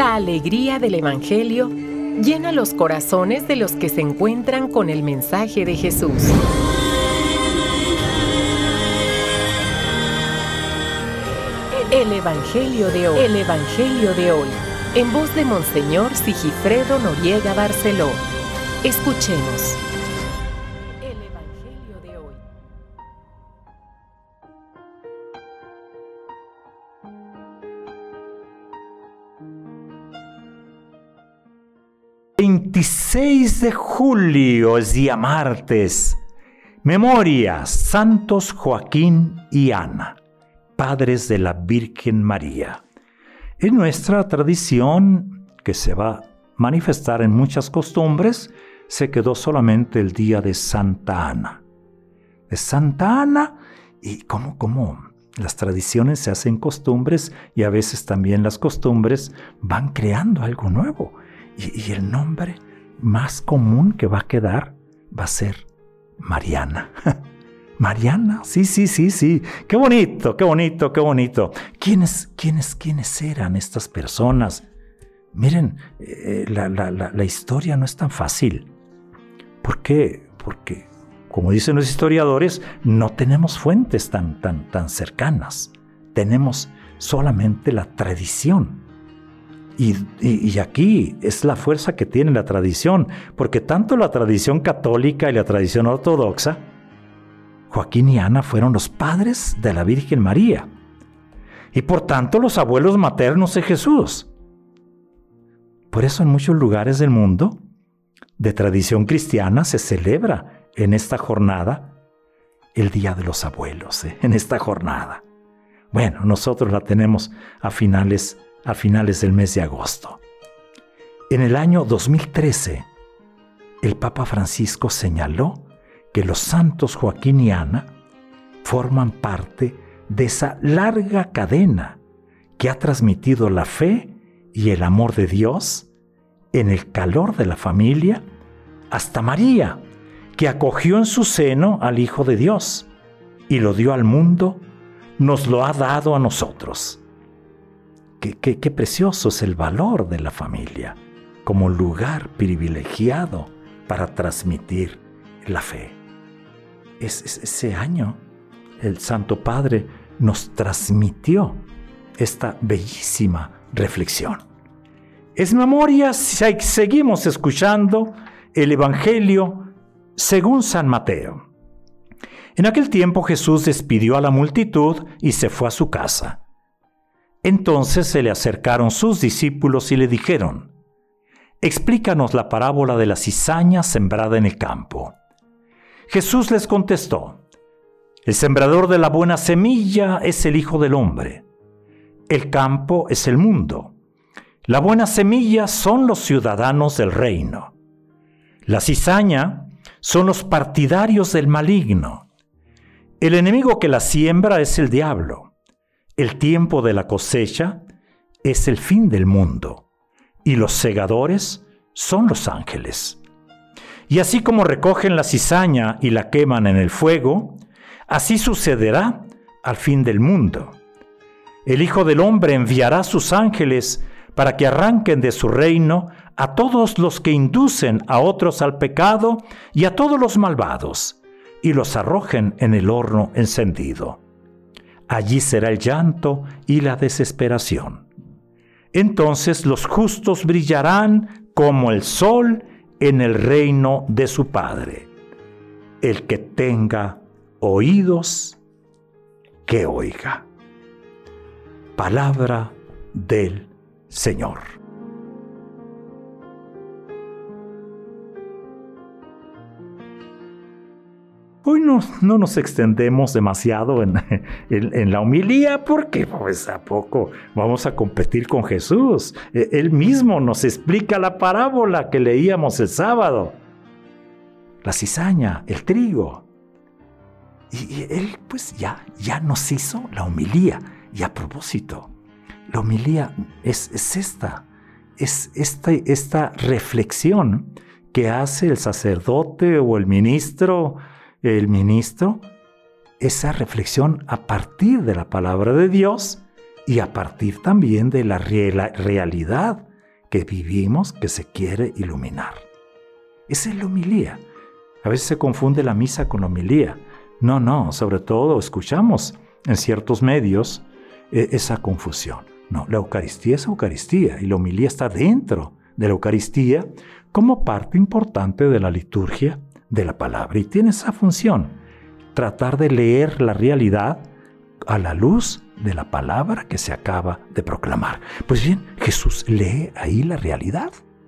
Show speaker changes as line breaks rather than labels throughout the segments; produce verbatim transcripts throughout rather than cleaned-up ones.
La alegría del Evangelio llena los corazones de los que se encuentran con el mensaje de Jesús. El Evangelio de hoy. El Evangelio de hoy. En voz de Monseñor Sigifredo Noriega Barceló. Escuchemos. El Evangelio de hoy.
veintiséis de julio es día martes. Memoria, Santos Joaquín y Ana, padres de la Virgen María. En nuestra tradición, que se va a manifestar en muchas costumbres, se quedó solamente el día de Santa Ana. De Santa Ana, y cómo, cómo las tradiciones se hacen costumbres y a veces también las costumbres van creando algo nuevo. Y, y el nombre más común que va a quedar va a ser Mariana. Mariana, sí, sí, sí, sí. Qué bonito, qué bonito, qué bonito. ¿Quiénes, quiénes, quiénes eran estas personas? Miren, eh, la, la, la, la historia no es tan fácil. ¿Por qué? Porque, como dicen los historiadores, no tenemos fuentes tan, tan, tan cercanas. Tenemos solamente la tradición. Y, y, y aquí es la fuerza que tiene la tradición, porque tanto la tradición católica y la tradición ortodoxa, Joaquín y Ana fueron los padres de la Virgen María, y por tanto los abuelos maternos de Jesús. Por eso en muchos lugares del mundo, de tradición cristiana, se celebra en esta jornada el Día de los Abuelos, ¿eh? en esta jornada. Bueno, nosotros la tenemos a finales a finales del mes de agosto. En el año dos mil trece, el Papa Francisco señaló que los santos Joaquín y Ana forman parte de esa larga cadena que ha transmitido la fe y el amor de Dios en el calor de la familia hasta María, que acogió en su seno al Hijo de Dios y lo dio al mundo, nos lo ha dado a nosotros. Qué, qué, qué precioso es el valor de la familia como lugar privilegiado para transmitir la fe. Es, es, ese año el Santo Padre nos transmitió esta bellísima reflexión. Es memoria, seguimos escuchando el Evangelio según San Mateo. En aquel tiempo Jesús despidió a la multitud y se fue a su casa. Entonces se le acercaron sus discípulos y le dijeron: «Explícanos la parábola de la cizaña sembrada en el campo». Jesús les contestó: «El sembrador de la buena semilla es el Hijo del Hombre. El campo es el mundo. La buena semilla son los ciudadanos del reino. La cizaña son los partidarios del maligno. El enemigo que la siembra es el diablo. El tiempo de la cosecha es el fin del mundo, y los segadores son los ángeles. Y así como recogen la cizaña y la queman en el fuego, así sucederá al fin del mundo. El Hijo del Hombre enviará a sus ángeles para que arranquen de su reino a todos los que inducen a otros al pecado y a todos los malvados, y los arrojen en el horno encendido. Allí será el llanto y la desesperación. Entonces los justos brillarán como el sol en el reino de su Padre. El que tenga oídos, que oiga». Palabra del Señor. Hoy no, no nos extendemos demasiado en, en, en la homilía porque pues a poco vamos a competir con Jesús. Él mismo nos explica la parábola que leíamos el sábado. La cizaña, el trigo. Y, y Él pues ya, ya nos hizo la homilía. Y a propósito, la homilía es, es esta, es esta, esta reflexión que hace el sacerdote o el ministro, el ministro, esa reflexión a partir de la palabra de Dios y a partir también de la real, realidad que vivimos que se quiere iluminar. Esa es la homilía. A veces se confunde la misa con la homilía. No, no, sobre todo escuchamos en ciertos medios eh, esa confusión. No, la Eucaristía es Eucaristía y la homilía está dentro de la Eucaristía como parte importante de la liturgia de la palabra. Y tiene esa función, tratar de leer la realidad a la luz de la palabra que se acaba de proclamar. Pues bien, Jesús lee ahí la realidad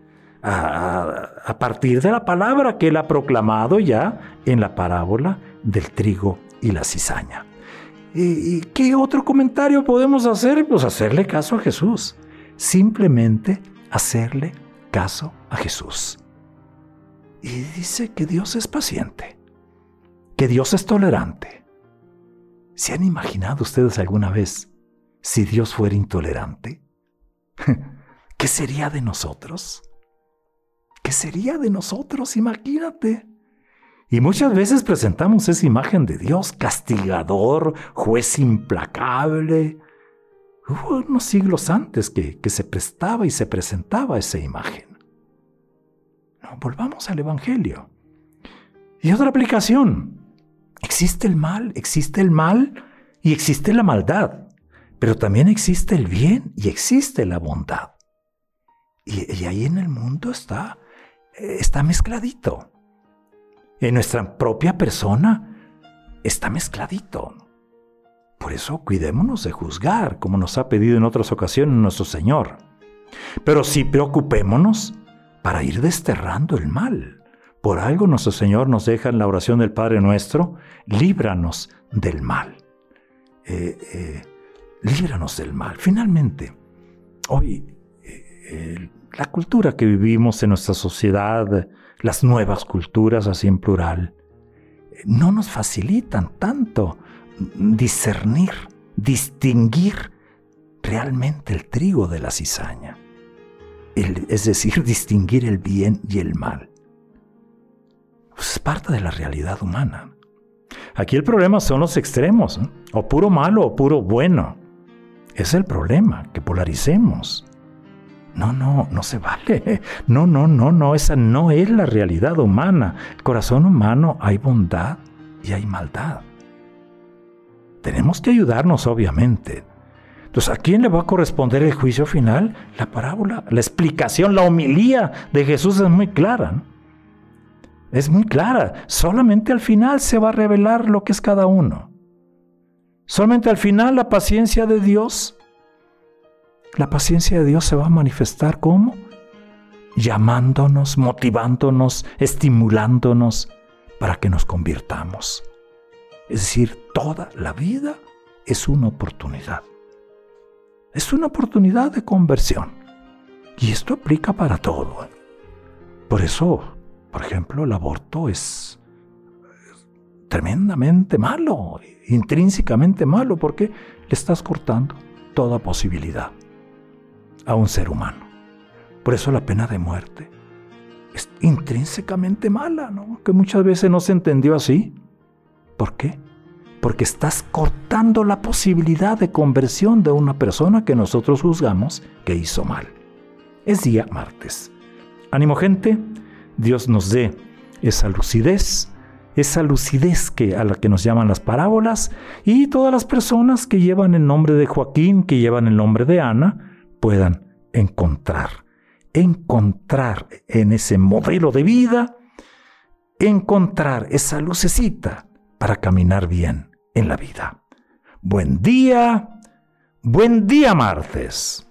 a, a partir de la palabra que él ha proclamado ya en la parábola del trigo y la cizaña. ¿Y qué otro comentario podemos hacer? Pues hacerle caso a Jesús. Simplemente hacerle caso a Jesús. Y dice que Dios es paciente, que Dios es tolerante. ¿Se han imaginado ustedes alguna vez si Dios fuera intolerante? ¿Qué sería de nosotros? ¿Qué sería de nosotros? Imagínate. Y muchas veces presentamos esa imagen de Dios castigador, juez implacable. Hubo unos siglos antes que, que se prestaba y se presentaba esa imagen. No, volvamos al Evangelio. Y otra aplicación. Existe el mal, existe el mal y existe la maldad. Pero también existe el bien y existe la bondad. Y, y ahí en el mundo está, está mezcladito. En nuestra propia persona está mezcladito. Por eso cuidémonos de juzgar, como nos ha pedido en otras ocasiones nuestro Señor. Pero sí preocupémonos para ir desterrando el mal. Por algo nuestro Señor nos deja en la oración del Padre Nuestro, líbranos del mal. Eh, eh, líbranos del mal. Finalmente, hoy eh, eh, la cultura que vivimos en nuestra sociedad, las nuevas culturas, así en plural, no nos facilitan tanto discernir, distinguir realmente el trigo de la cizaña. El, es decir, distinguir el bien y el mal. Pues es parte de la realidad humana. Aquí el problema son los extremos, ¿eh? O puro malo o puro bueno. Es el problema, que polaricemos. No, no, no se vale. No, no, no, no, esa no es la realidad humana. El corazón humano hay bondad y hay maldad. Tenemos que ayudarnos, obviamente. Entonces, ¿a quién le va a corresponder el juicio final? La parábola, la explicación, la homilía de Jesús es muy clara, ¿no? Es muy clara. Solamente al final se va a revelar lo que es cada uno. Solamente al final la paciencia de Dios, la paciencia de Dios se va a manifestar ¿cómo? Llamándonos, motivándonos, estimulándonos para que nos convirtamos. Es decir, toda la vida es una oportunidad. Es una oportunidad de conversión. Y esto aplica para todo. Por eso, por ejemplo, el aborto es tremendamente malo, intrínsecamente malo, porque le estás cortando toda posibilidad a un ser humano. Por eso la pena de muerte es intrínsecamente mala, ¿no? Que muchas veces no se entendió así. ¿Por qué? Porque estás cortando la posibilidad de conversión de una persona que nosotros juzgamos que hizo mal. Es día martes. Ánimo, gente. Dios nos dé esa lucidez, esa lucidez que, a la que nos llaman las parábolas, y todas las personas que llevan el nombre de Joaquín, que llevan el nombre de Ana, puedan encontrar, encontrar en ese modelo de vida, encontrar esa lucecita para caminar bien en la vida. Buen día, buen día martes.